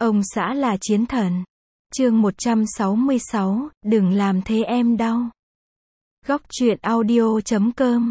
Ông xã là chiến thần. Chương 166, đừng làm thế em đau. Góc truyện audio.com.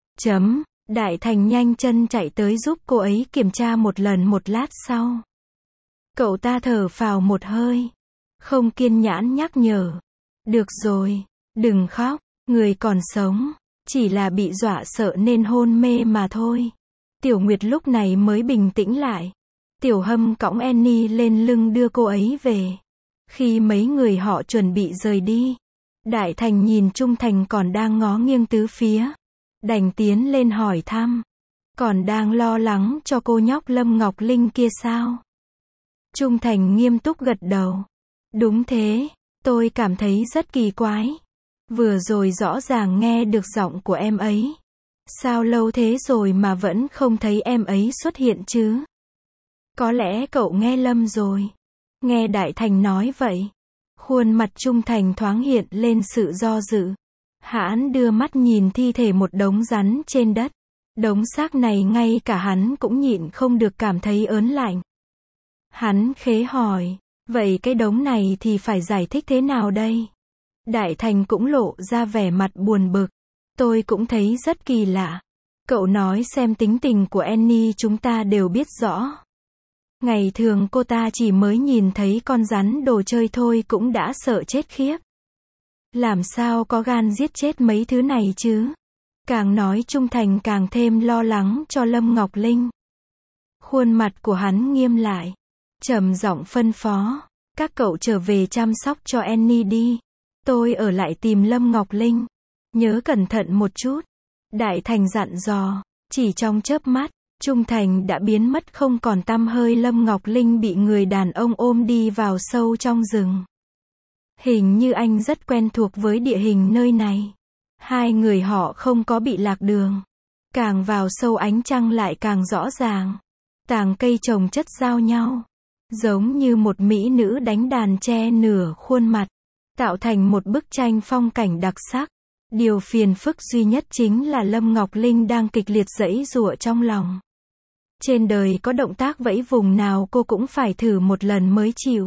Đại Thành nhanh chân chạy tới giúp cô ấy kiểm tra một lần. Một lát sau, cậu ta thở phào một hơi, không kiên nhẫn nhắc nhở. Được rồi, đừng khóc, người còn sống, chỉ là bị dọa sợ nên hôn mê mà thôi. Tiểu Nguyệt lúc này mới bình tĩnh lại. Tiểu Hâm cõng Annie lên lưng đưa cô ấy về. Khi mấy người họ chuẩn bị rời đi, Đại Thành nhìn Trung Thành còn đang ngó nghiêng tứ phía, đành tiến lên hỏi thăm. Còn đang lo lắng cho cô nhóc Lâm Ngọc Linh kia sao? Trung Thành nghiêm túc gật đầu. Đúng thế, tôi cảm thấy rất kỳ quái. Vừa rồi rõ ràng nghe được giọng của em ấy. Sao lâu thế rồi mà vẫn không thấy em ấy xuất hiện chứ? Có lẽ cậu nghe lầm rồi. Nghe Đại Thành nói vậy, khuôn mặt Trung Thành thoáng hiện lên sự do dự. Hắn đưa mắt nhìn thi thể một đống rắn trên đất. Đống xác này ngay cả hắn cũng nhịn không được cảm thấy ớn lạnh. Hắn khế hỏi, vậy cái đống này thì phải giải thích thế nào đây? Đại Thành cũng lộ ra vẻ mặt buồn bực. Tôi cũng thấy rất kỳ lạ. Cậu nói xem, tính tình của Annie chúng ta đều biết rõ. Ngày thường cô ta chỉ mới nhìn thấy con rắn đồ chơi thôi cũng đã sợ chết khiếp. Làm sao có gan giết chết mấy thứ này chứ? Càng nói Trung Thành càng thêm lo lắng cho Lâm Ngọc Linh. Khuôn mặt của hắn nghiêm lại, trầm giọng phân phó, các cậu trở về chăm sóc cho Annie đi. Tôi ở lại tìm Lâm Ngọc Linh. Nhớ cẩn thận một chút. Đại Thành dặn dò. Chỉ trong chớp mắt, Trung Thành đã biến mất không còn tăm hơi. Lâm Ngọc Linh bị người đàn ông ôm đi vào sâu trong rừng. Hình như anh rất quen thuộc với địa hình nơi này. Hai người họ không có bị lạc đường. Càng vào sâu ánh trăng lại càng rõ ràng. Tàng cây chồng chất giao nhau, giống như một mỹ nữ đánh đàn che nửa khuôn mặt, tạo thành một bức tranh phong cảnh đặc sắc. Điều phiền phức duy nhất chính là Lâm Ngọc Linh đang kịch liệt giãy giụa trong lòng. Trên đời có động tác vẫy vùng nào cô cũng phải thử một lần mới chịu.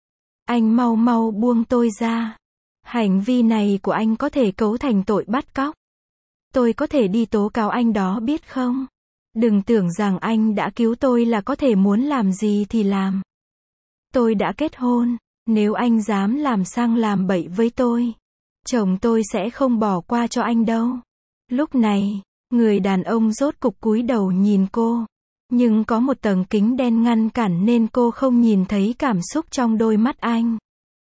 Anh mau mau buông tôi ra. Hành vi này của anh có thể cấu thành tội bắt cóc. Tôi có thể đi tố cáo anh đó biết không? Đừng tưởng rằng anh đã cứu tôi là có thể muốn làm gì thì làm. Tôi đã kết hôn, nếu anh dám làm sang làm bậy với tôi, chồng tôi sẽ không bỏ qua cho anh đâu. Lúc này, người đàn ông rốt cục cúi đầu nhìn cô. Nhưng có một tầng kính đen ngăn cản nên cô không nhìn thấy cảm xúc trong đôi mắt anh.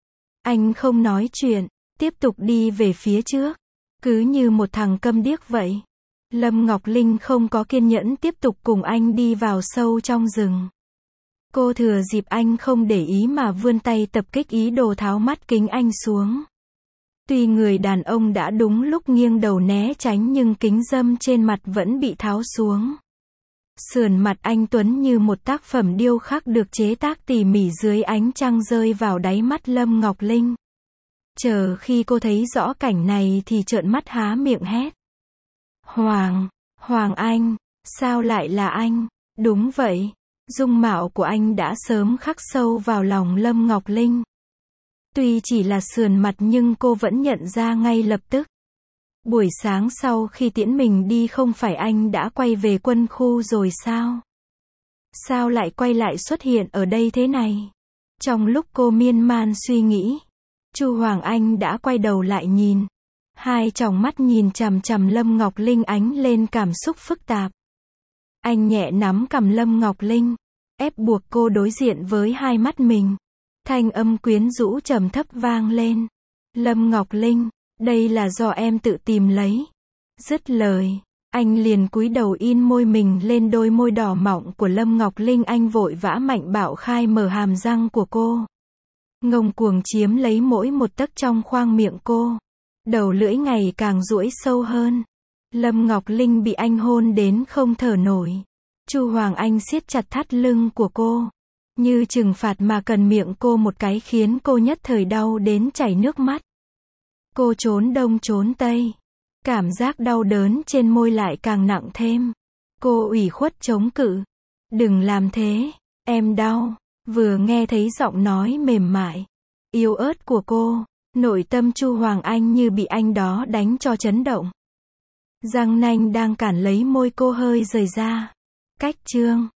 Anh không nói chuyện, tiếp tục đi về phía trước. Cứ như một thằng câm điếc vậy. Lâm Ngọc Linh không có kiên nhẫn tiếp tục cùng anh đi vào sâu trong rừng. Cô thừa dịp anh không để ý mà vươn tay tập kích, ý đồ tháo mắt kính anh xuống. Tuy người đàn ông đã đúng lúc nghiêng đầu né tránh nhưng kính râm trên mặt vẫn bị tháo xuống. Sườn mặt anh tuấn như một tác phẩm điêu khắc được chế tác tỉ mỉ dưới ánh trăng rơi vào đáy mắt Lâm Ngọc Linh. Chờ khi cô thấy rõ cảnh này thì trợn mắt há miệng hét. Hoàng Anh, sao lại là anh? Đúng vậy, dung mạo của anh đã sớm khắc sâu vào lòng Lâm Ngọc Linh. Tuy chỉ là sườn mặt nhưng cô vẫn nhận ra ngay lập tức. Buổi sáng sau khi tiễn mình đi không phải anh đã quay về quân khu rồi sao? Sao lại quay lại xuất hiện ở đây thế này? Trong lúc cô miên man suy nghĩ, Chu Hoàng Anh đã quay đầu lại nhìn. Hai tròng mắt nhìn chằm chằm Lâm Ngọc Linh ánh lên cảm xúc phức tạp. Anh nhẹ nắm cằm Lâm Ngọc Linh, ép buộc cô đối diện với hai mắt mình. Thanh âm quyến rũ trầm thấp vang lên. Lâm Ngọc Linh, đây là do em tự tìm lấy. Dứt lời, anh liền cúi đầu in môi mình lên đôi môi đỏ mọng của Lâm Ngọc Linh. Anh vội vã mạnh bạo khai mở hàm răng của cô. Ngông cuồng chiếm lấy mỗi một tấc trong khoang miệng cô. Đầu lưỡi ngày càng duỗi sâu hơn. Lâm Ngọc Linh bị anh hôn đến không thở nổi. Chu Hoàng Anh siết chặt thắt lưng của cô, như trừng phạt mà cần miệng cô một cái khiến cô nhất thời đau đến chảy nước mắt. Cô trốn đông trốn tây. Cảm giác đau đớn trên môi lại càng nặng thêm. Cô ủy khuất chống cự. Đừng làm thế, em đau. Vừa nghe thấy giọng nói mềm mại, yếu ớt của cô, nội tâm Chu Hoàng Anh như bị anh đó đánh cho chấn động. Răng nanh đang cản lấy môi cô hơi rời ra. Cách chương